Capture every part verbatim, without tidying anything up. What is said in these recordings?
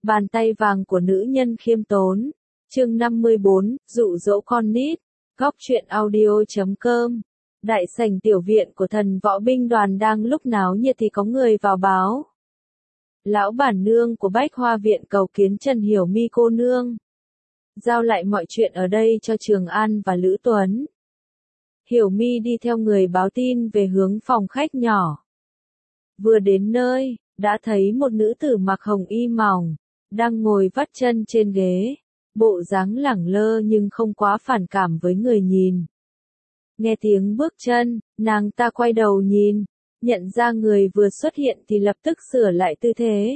Bàn tay vàng của nữ nhân khiêm tốn. Chương năm mươi bốn, dụ dỗ con nít. Góc truyện audio chấm com. Đại sảnh tiểu viện của thần võ binh đoàn đang lúc náo nhiệt thì có người vào báo. Lão bản nương của Bách Hoa viện cầu kiến Trần Hiểu Mi cô nương. Giao lại mọi chuyện ở đây cho Trường An và Lữ Tuấn. Hiểu Mi đi theo người báo tin về hướng phòng khách nhỏ. Vừa đến nơi, đã thấy một nữ tử mặc hồng y mỏng, đang ngồi vắt chân trên ghế, bộ dáng lẳng lơ nhưng không quá phản cảm với người nhìn. Nghe tiếng bước chân, nàng ta quay đầu nhìn, nhận ra người vừa xuất hiện thì lập tức sửa lại tư thế.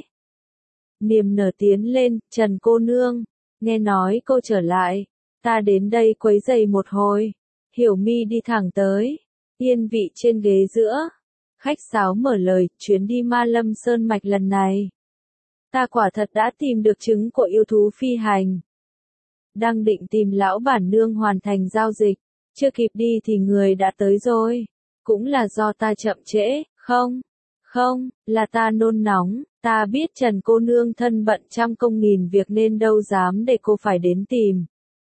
Niềm nở tiến lên, Trần cô nương, nghe nói cô trở lại, ta đến đây quấy giày một hồi. Hiểu Mi đi thẳng tới, yên vị trên ghế giữa. Khách sáo mở lời, chuyến đi Ma Lâm Sơn Mạch lần này. Ta quả thật đã tìm được trứng của yêu thú phi hành. Đang định tìm lão bản nương hoàn thành giao dịch, chưa kịp đi thì người đã tới rồi. Cũng là do ta chậm trễ, không? Không, là ta nôn nóng, ta biết Trần cô nương thân bận trăm công nghìn việc nên đâu dám để cô phải đến tìm.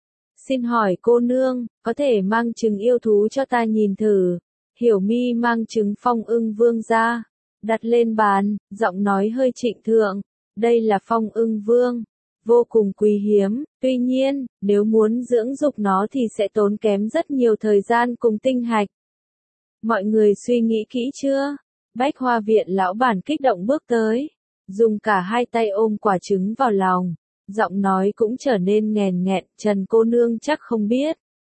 Xin hỏi cô nương, có thể mang trứng yêu thú cho ta nhìn thử. Hiểu Mi mang trứng Phong Ưng Vương ra, đặt lên bàn, giọng nói hơi trịnh thượng. Đây là Phong Ưng Vương, vô cùng quý hiếm, tuy nhiên, nếu muốn dưỡng dục nó thì sẽ tốn kém rất nhiều thời gian cùng tinh hạch. Mọi người suy nghĩ kỹ chưa? Bách Hoa viện lão bản kích động bước tới, dùng cả hai tay ôm quả trứng vào lòng, giọng nói cũng trở nên nghèn nghẹn, Trần cô nương chắc không biết.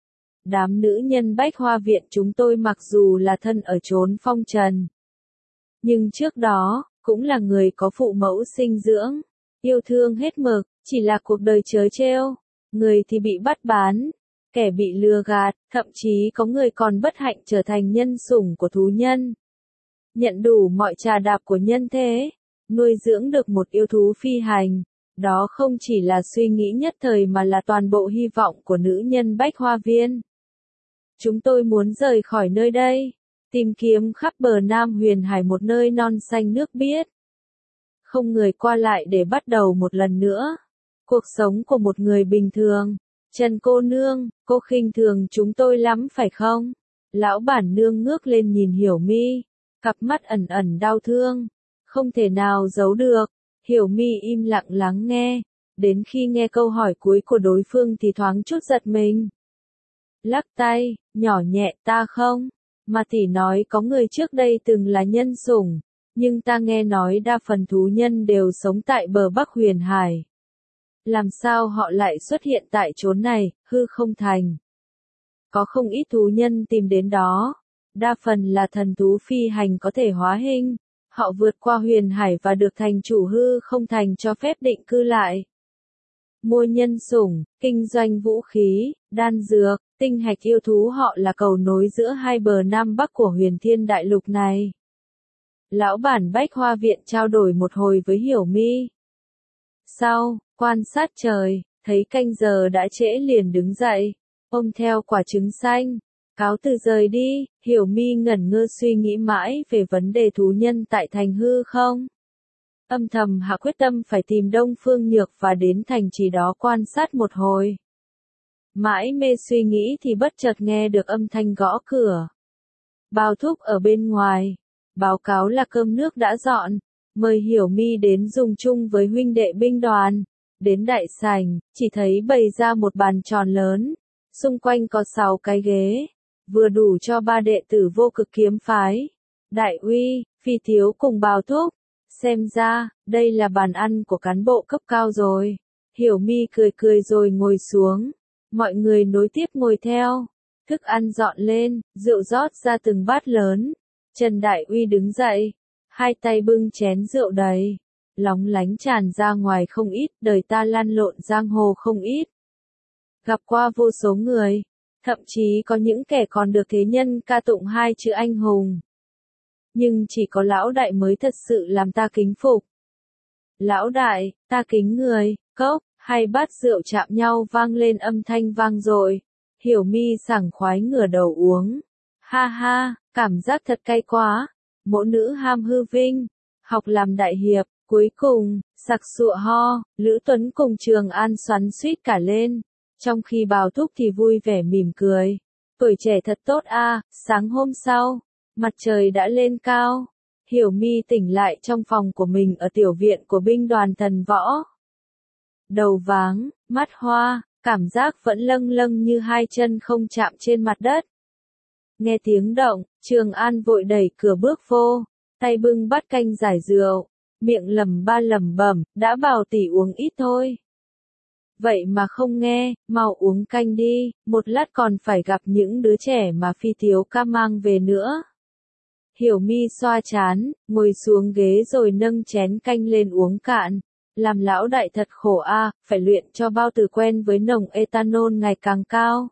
Đám nữ nhân Bách Hoa viện chúng tôi mặc dù là thân ở chốn phong trần, nhưng trước đó, cũng là người có phụ mẫu sinh dưỡng, yêu thương hết mực, chỉ là cuộc đời trớ trêu, người thì bị bắt bán, kẻ bị lừa gạt, thậm chí có người còn bất hạnh trở thành nhân sủng của thú nhân. Nhận đủ mọi trà đạp của nhân thế, nuôi dưỡng được một yêu thú phi hành, đó không chỉ là suy nghĩ nhất thời mà là toàn bộ hy vọng của nữ nhân Bách Hoa viên. Chúng tôi muốn rời khỏi nơi đây, tìm kiếm khắp bờ Nam Huyền Hải một nơi non xanh nước biếc. Không người qua lại để bắt đầu một lần nữa. Cuộc sống của một người bình thường. Trần cô nương, cô khinh thường chúng tôi lắm phải không? Lão bản nương ngước lên nhìn Hiểu Mi, cặp mắt ẩn ẩn đau thương, không thể nào giấu được. Hiểu Mi im lặng lắng nghe, đến khi nghe câu hỏi cuối của đối phương thì thoáng chút giật mình. Lắc tay, nhỏ nhẹ, ta không, mà tỷ nói có người trước đây từng là nhân sủng, nhưng ta nghe nói đa phần thú nhân đều sống tại bờ Bắc Huyền Hải. Làm sao họ lại xuất hiện tại chốn này, hư không thành? Có không ít thú nhân tìm đến đó, đa phần là thần thú phi hành có thể hóa hình, họ vượt qua Huyền Hải và được thành chủ hư không thành cho phép định cư lại. Mua nhân sủng, kinh doanh vũ khí, đan dược, tinh hạch yêu thú họ là cầu nối giữa hai bờ Nam Bắc của Huyền Thiên Đại Lục này. Lão bản Bách Hoa viện trao đổi một hồi với Hiểu Mi. Sau, quan sát trời, thấy canh giờ đã trễ liền đứng dậy, ôm theo quả trứng xanh, cáo từ rời đi. Hiểu Mi ngẩn ngơ suy nghĩ mãi về vấn đề thú nhân tại thành hư không. Âm thầm hạ quyết tâm phải tìm Đông Phương Nhược và đến thành trì đó quan sát một hồi. Mãi mê suy nghĩ thì bất chợt nghe được âm thanh gõ cửa. Bao Thúc ở bên ngoài, báo cáo là cơm nước đã dọn, mời Hiểu Mi đến dùng chung với huynh đệ binh đoàn. Đến đại sảnh, chỉ thấy bày ra một bàn tròn lớn, xung quanh có sáu cái ghế, vừa đủ cho ba đệ tử Vô Cực kiếm phái. Đại uy, Phi thiếu cùng Bao Thúc, xem ra, đây là bàn ăn của cán bộ cấp cao rồi. Hiểu Mi cười cười rồi ngồi xuống, mọi người nối tiếp ngồi theo, thức ăn dọn lên, rượu rót ra từng bát lớn. Trần Đại Uy đứng dậy, hai tay bưng chén rượu đầy, lóng lánh tràn ra ngoài không ít, đời ta lăn lộn giang hồ không ít. Gặp qua vô số người, thậm chí có những kẻ còn được thế nhân ca tụng hai chữ anh hùng. Nhưng chỉ có lão đại mới thật sự làm ta kính phục. Lão đại, ta kính người, cốc, hai bát rượu chạm nhau vang lên âm thanh vang dội. Hiểu Mi sảng khoái ngửa đầu uống. Ha ha, cảm giác thật cay quá. Mỗ nữ ham hư vinh, học làm đại hiệp, Cuối cùng, sặc sụa ho, Lữ Tuấn cùng Trường An xoắn xuýt cả lên, trong khi Bào Thúc thì vui vẻ mỉm cười. Tuổi trẻ thật tốt a. Sáng hôm sau, mặt trời đã lên cao. Hiểu Mi tỉnh lại trong phòng của mình ở tiểu viện của binh đoàn thần võ. Đầu váng, mắt hoa, cảm giác vẫn lâng lâng như hai chân không chạm trên mặt đất. Nghe tiếng động, Trường An vội đẩy cửa bước vô, tay bưng bát canh giải rượu, miệng lẩm ba lẩm bẩm, đã bảo tỷ uống ít thôi. Vậy mà không nghe, mau uống canh đi, một lát còn phải gặp những đứa trẻ mà Phi thiếu ca mang về nữa. Hiểu Mi xoa chán, ngồi xuống ghế rồi nâng chén canh lên uống cạn. Làm lão đại thật khổ a, phải luyện cho bao tử quen với nồng ethanol ngày càng cao.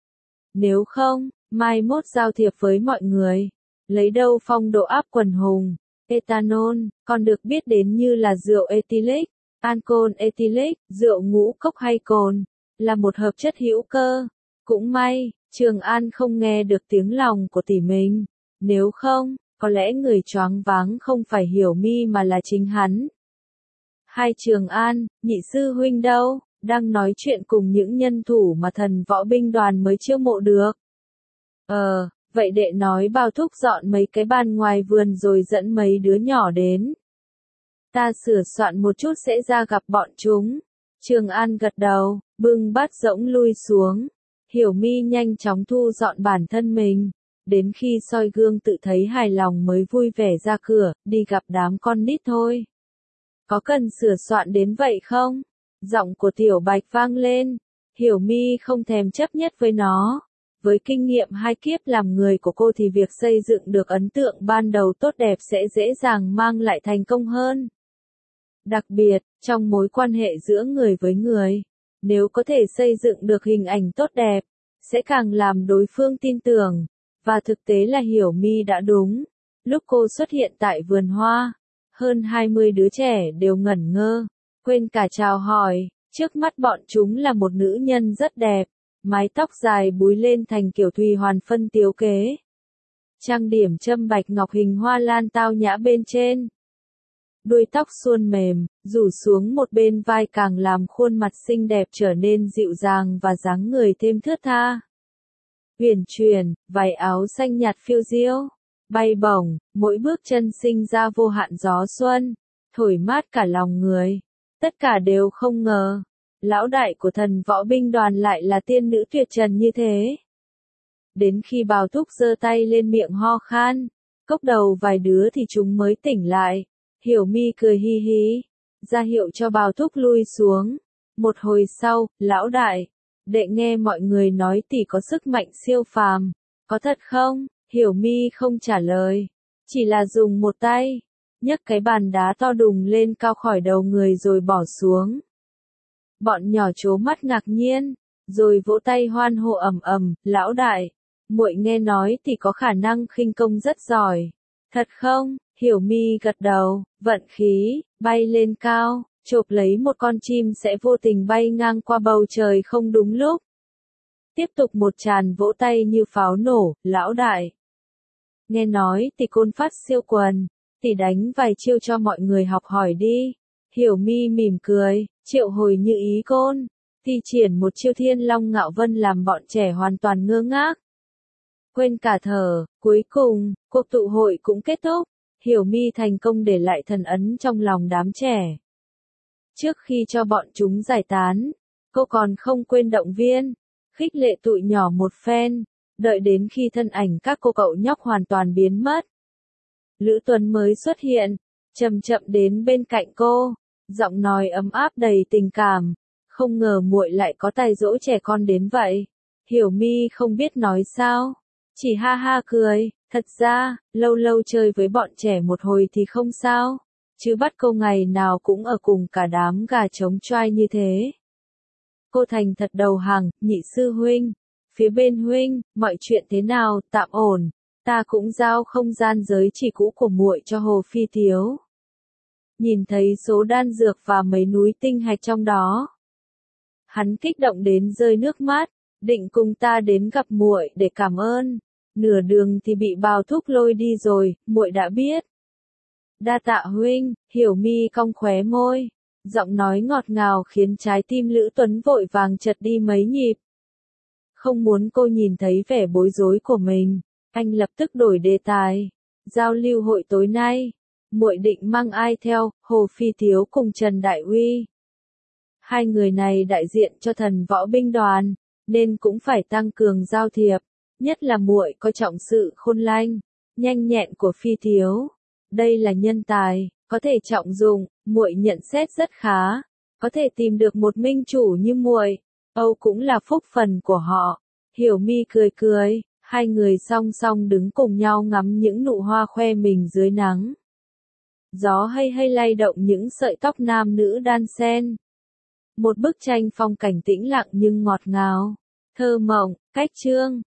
Nếu không, mai mốt giao thiệp với mọi người, lấy đâu phong độ áp quần hùng. Ethanol, còn được biết đến như là rượu ethylic, alcohol ethylic, rượu ngũ cốc hay cồn, là một hợp chất hữu cơ. Cũng may, Trường An không nghe được tiếng lòng của tỷ mình. Nếu không, có lẽ người choáng váng không phải Hiểu Mi mà là chính hắn. Hai Trường An, nhị sư huynh đâu, đang nói chuyện cùng những nhân thủ mà thần võ binh đoàn mới chiêu mộ được. Ờ, vậy đệ nói Bao Thúc dọn mấy cái bàn ngoài vườn rồi dẫn mấy đứa nhỏ đến. Ta sửa soạn một chút sẽ ra gặp bọn chúng. Trường An gật đầu, bưng bát rỗng lui xuống. Hiểu Mi nhanh chóng thu dọn bản thân mình. Đến khi soi gương tự thấy hài lòng mới vui vẻ ra cửa, đi gặp đám con nít thôi. Có cần sửa soạn đến vậy không? Giọng của Tiểu Bạch vang lên. Hiểu Mi không thèm chấp nhất với nó. Với kinh nghiệm hai kiếp làm người của cô thì việc xây dựng được ấn tượng ban đầu tốt đẹp sẽ dễ dàng mang lại thành công hơn. Đặc biệt, trong mối quan hệ giữa người với người, nếu có thể xây dựng được hình ảnh tốt đẹp, sẽ càng làm đối phương tin tưởng. Và thực tế là Hiểu Mi đã đúng. Lúc cô xuất hiện tại vườn hoa, hơn hai mươi đứa trẻ đều ngẩn ngơ, quên cả chào hỏi. Trước mắt bọn chúng là một nữ nhân rất đẹp, mái tóc dài búi lên thành kiểu Thùy Hoàn phân tiếu kế. Trang điểm châm bạch ngọc hình hoa lan tao nhã bên trên. Đuôi tóc suôn mềm, rủ xuống một bên vai càng làm khuôn mặt xinh đẹp trở nên dịu dàng và dáng người thêm thướt tha. Huyền chuyển, váy áo xanh nhạt phiêu diêu, bay bổng, mỗi bước chân sinh ra vô hạn gió xuân, thổi mát cả lòng người. Tất cả đều không ngờ, lão đại của thần võ binh đoàn lại là tiên nữ tuyệt trần như thế. Đến khi Bào Thúc giơ tay lên miệng ho khan, cốc đầu vài đứa thì chúng mới tỉnh lại. Hiểu Mi cười hi hí, ra hiệu cho Bào Thúc lui xuống. Một hồi sau, lão đại, đệ nghe mọi người nói tỷ có sức mạnh siêu phàm, có thật không? Hiểu Mi không trả lời, chỉ là dùng một tay, nhấc cái bàn đá to đùng lên cao khỏi đầu người rồi bỏ xuống. Bọn nhỏ trố mắt ngạc nhiên, rồi vỗ tay hoan hô ầm ầm, lão đại, muội nghe nói tỷ có khả năng khinh công rất giỏi. Thật không? Hiểu Mi gật đầu, vận khí, bay lên cao, chộp lấy một con chim sẽ vô tình bay ngang qua bầu trời không đúng lúc. Tiếp tục một tràng vỗ tay như pháo nổ, lão đại. Nghe nói tỷ côn phát siêu quần, tỷ đánh vài chiêu cho mọi người học hỏi đi. Hiểu Mi mỉm cười, triệu hồi như ý côn, thi triển một chiêu Thiên Long Ngạo Vân làm bọn trẻ hoàn toàn ngơ ngác. Quên cả thở, cuối cùng, cuộc tụ hội cũng kết thúc. Hiểu Mi thành công để lại thần ấn trong lòng đám trẻ. Trước khi cho bọn chúng giải tán, cô còn không quên động viên, khích lệ tụi nhỏ một phen, đợi đến khi thân ảnh các cô cậu nhóc hoàn toàn biến mất. Lữ Tuấn mới xuất hiện, chậm chậm đến bên cạnh cô, giọng nói ấm áp đầy tình cảm, không ngờ muội lại có tài dỗ trẻ con đến vậy. Hiểu Mi không biết nói sao, chỉ ha ha cười. Thật ra, lâu lâu chơi với bọn trẻ một hồi thì không sao, chứ bắt cô ngày nào cũng ở cùng cả đám gà trống choai như thế. Cô thành thật đầu hàng, nhị sư huynh, phía bên huynh, mọi chuyện thế nào, tạm ổn, ta cũng giao không gian giới chỉ cũ của muội cho Hồ Phi thiếu. Nhìn thấy số đan dược và mấy núi tinh hạch trong đó, hắn kích động đến rơi nước mắt, định cùng ta đến gặp muội để cảm ơn. Nửa đường thì bị Bào Thúc lôi đi rồi, muội đã biết. Đa tạ huynh, Hiểu Mi cong khóe môi. Giọng nói ngọt ngào khiến trái tim Lữ Tuấn vội vàng chật đi mấy nhịp. Không muốn cô nhìn thấy vẻ bối rối của mình, anh lập tức đổi đề tài. Giao lưu hội tối nay, muội định mang ai theo? Hồ Phi Thiếu cùng Trần Đại Uy. Hai người này đại diện cho thần võ binh đoàn, nên cũng phải tăng cường giao thiệp, nhất là muội có trọng sự khôn lanh, nhanh nhẹn của Phi Thiếu. Đây là nhân tài, có thể trọng dụng, muội nhận xét rất khá, có thể tìm được một minh chủ như muội, Âu cũng là phúc phần của họ. Hiểu Mi cười cười, hai người song song đứng cùng nhau ngắm những nụ hoa khoe mình dưới nắng. Gió hay hay lay động những sợi tóc nam nữ đan xen. Một bức tranh phong cảnh tĩnh lặng nhưng ngọt ngào, thơ mộng, cách chương.